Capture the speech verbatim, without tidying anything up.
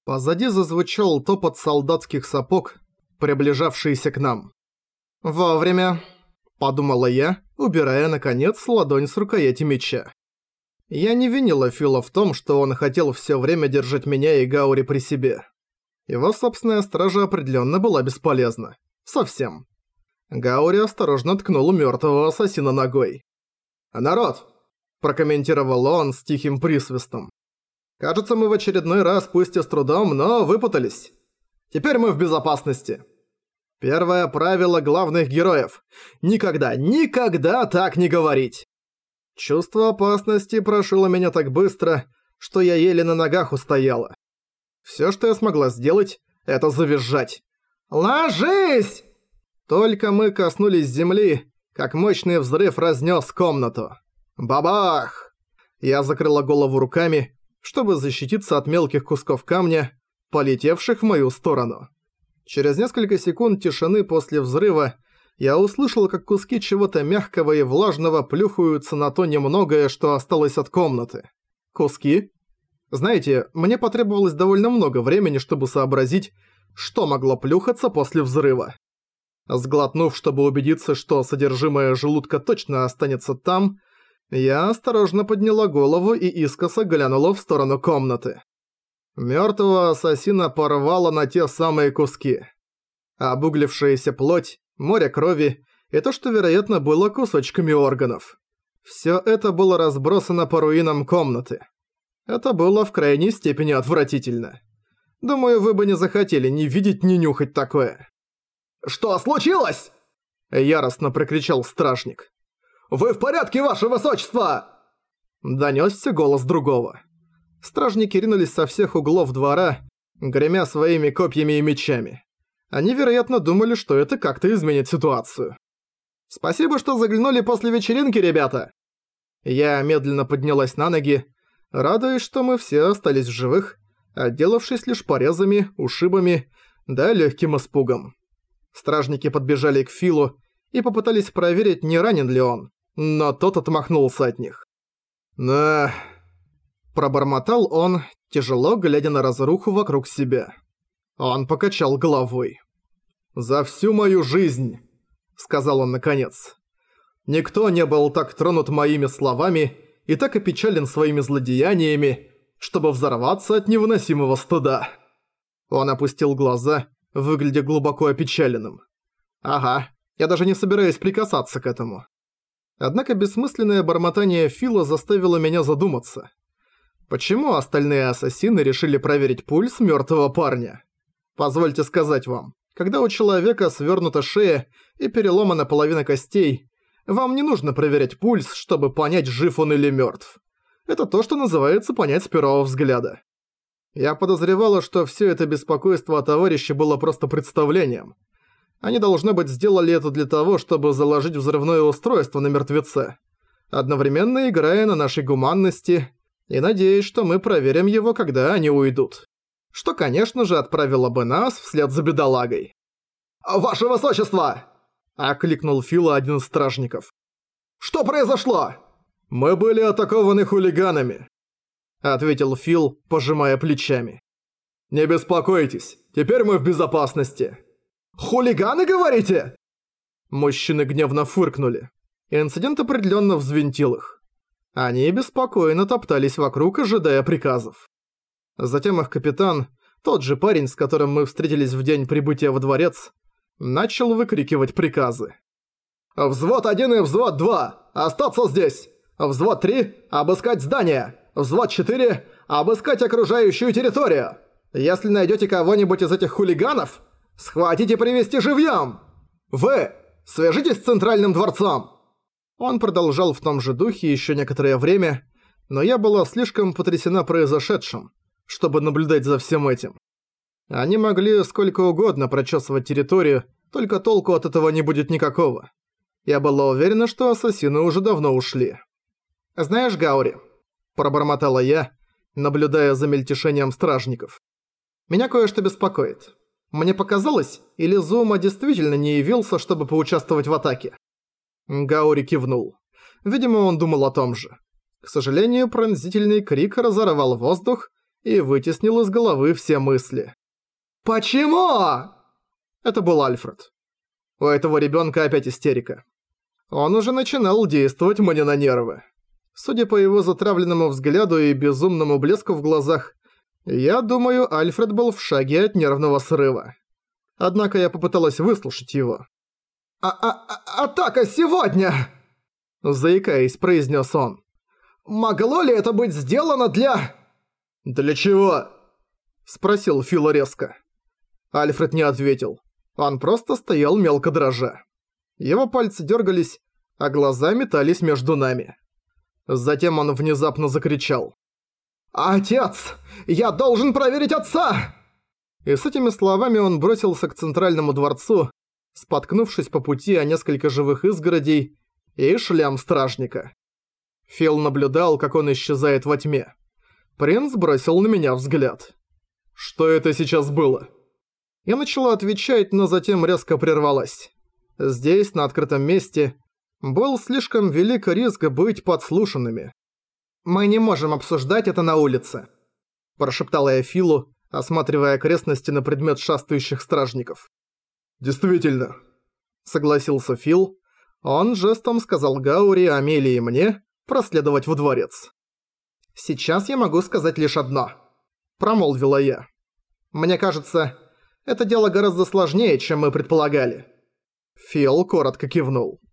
Позади зазвучал топот солдатских сапог, приближавшийся к нам. «Вовремя», — подумала я, убирая, наконец, ладонь с рукояти меча. Я не винила Фила в том, что он хотел всё время держать меня и Гаури при себе. Его собственная стража определённо была бесполезна. Совсем. Гаури осторожно ткнул мёртвого ассасина ногой. «Народ!» – прокомментировал он с тихим присвистом. «Кажется, мы в очередной раз, пусть и с трудом, но выпутались. Теперь мы в безопасности. Первое правило главных героев – никогда, никогда так не говорить!» Чувство опасности прошило меня так быстро, что я еле на ногах устояла. Всё, что я смогла сделать, это завизжать. «Ложись!» Только мы коснулись земли, как мощный взрыв разнес комнату. Бабах! Я закрыла голову руками, чтобы защититься от мелких кусков камня, полетевших в мою сторону. Через несколько секунд тишины после взрыва я услышал, как куски чего-то мягкого и влажного плюхаются на то немногое, что осталось от комнаты. Куски? Знаете, мне потребовалось довольно много времени, чтобы сообразить, что могло плюхаться после взрыва. Сглотнув, чтобы убедиться, что содержимое желудка точно останется там, я осторожно подняла голову и искоса глянула в сторону комнаты. Мёртвого ассасина порвало на те самые куски. Обуглившаяся плоть, море крови и то, что, вероятно, было кусочками органов. Всё это было разбросано по руинам комнаты. Это было в крайней степени отвратительно. Думаю, вы бы не захотели ни видеть, ни нюхать такое. «Что случилось?» – яростно прокричал стражник. «Вы в порядке, ваше высочество?» Донёсся голос другого. Стражники ринулись со всех углов двора, гремя своими копьями и мечами. Они, вероятно, думали, что это как-то изменит ситуацию. «Спасибо, что заглянули после вечеринки, ребята!» Я медленно поднялась на ноги, радуясь, что мы все остались в живых, отделавшись лишь порезами, ушибами, да легким испугом. Стражники подбежали к Филу и попытались проверить, не ранен ли он, но тот отмахнулся от них. «Да...» – пробормотал он, тяжело глядя на разруху вокруг себя. Он покачал головой. «За всю мою жизнь», – сказал он наконец, – «никто не был так тронут моими словами и так опечален своими злодеяниями, чтобы взорваться от невыносимого стыда». Он опустил глаза, выглядя глубоко опечаленным. «Ага, я даже не собираюсь прикасаться к этому». Однако бессмысленное бормотание Фила заставило меня задуматься. Почему остальные ассасины решили проверить пульс мёртвого парня? Позвольте сказать вам, когда у человека свернута шея и переломана половина костей, вам не нужно проверять пульс, чтобы понять, жив он или мёртв. Это то, что называется понять с первого взгляда. Я подозревала, что всё это беспокойство о товарище было просто представлением. Они, должно быть, сделали это для того, чтобы заложить взрывное устройство на мертвеце, одновременно играя на нашей гуманности и надеясь, что мы проверим его, когда они уйдут. Что, конечно же, отправило бы нас вслед за бедолагой. «Ваше высочество!» – окликнул Фила один из стражников. «Что произошло?» «Мы были атакованы хулиганами», – ответил Фил, пожимая плечами. «Не беспокойтесь, теперь мы в безопасности». «Хулиганы, говорите?» Мужчины гневно фыркнули. Инцидент определенно взвинтил их. Они беспокойно топтались вокруг, ожидая приказов. Затем их капитан, тот же парень, с которым мы встретились в день прибытия во дворец, начал выкрикивать приказы. «Взвод один и взвод два! Остаться здесь! Взвод три! Обыскать здание! Взвод четыре! Обыскать окружающую территорию! Если найдете кого-нибудь из этих хулиганов, схватите и привезти живьем! Вы! Свяжитесь с центральным дворцом!» Он продолжал в том же духе еще некоторое время, но я была слишком потрясена произошедшим, чтобы наблюдать за всем этим. Они могли сколько угодно прочесывать территорию, только толку от этого не будет никакого. Я была уверена, что ассасины уже давно ушли. «Знаешь, Гаури», – пробормотала я, наблюдая за мельтешением стражников, – «меня кое-что беспокоит. Мне показалось, или Зума действительно не явился, чтобы поучаствовать в атаке?» Гаури кивнул. Видимо, он думал о том же. К сожалению, пронзительный крик разорвал воздух и вытеснил из головы все мысли. «Почему?» Это был Альфред. У этого ребенка опять истерика. Он уже начинал действовать мне на нервы. Судя по его затравленному взгляду и безумному блеску в глазах, я думаю, Альфред был в шаге от нервного срыва. Однако я попыталась выслушать его. «А, а, а атака сегодня!» Заикаясь, произнес он. «Могло ли это быть сделано для...» «Для чего?» Спросил Фил резко. Альфред не ответил. Он просто стоял мелко дрожа. Его пальцы дергались, а глаза метались между нами. Затем он внезапно закричал. «Отец! Я должен проверить отца!» И с этими словами он бросился к центральному дворцу, споткнувшись по пути о несколько живых изгородей и шлем стражника. Фил наблюдал, как он исчезает во тьме. Принц бросил на меня взгляд. «Что это сейчас было?» Я начала отвечать, но затем резко прервалась. Здесь, на открытом месте, был слишком велик риск быть подслушанными. «Мы не можем обсуждать это на улице», – прошептала я Филу, осматривая окрестности на предмет шастающих стражников. «Действительно», – согласился Фил. Он жестом сказал Гаури, Амелии и мне проследовать во дворец. «Сейчас я могу сказать лишь одно», – промолвила я. «Мне кажется, это дело гораздо сложнее, чем мы предполагали». Фил коротко кивнул.